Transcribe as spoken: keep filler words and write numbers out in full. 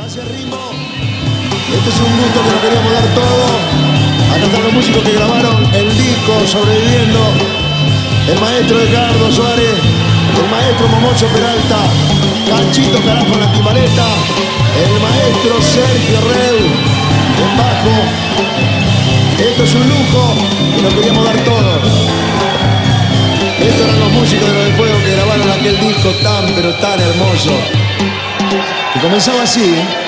Hacia ritmo. Este es un gusto que nos queríamos dar todo. Acá están los músicos que grabaron el disco Sobreviviendo. El maestro Edgardo Suárez, el maestro Momocho Peralta, Cachito Carajo en la timbaleta, el maestro Sergio Reu en bajo. Esto es un lujo y nos queríamos dar todo. Estos eran los músicos de Los del Fuego que grabaron aquel disco tan pero tan hermoso. Y comenzaba así, ¿eh?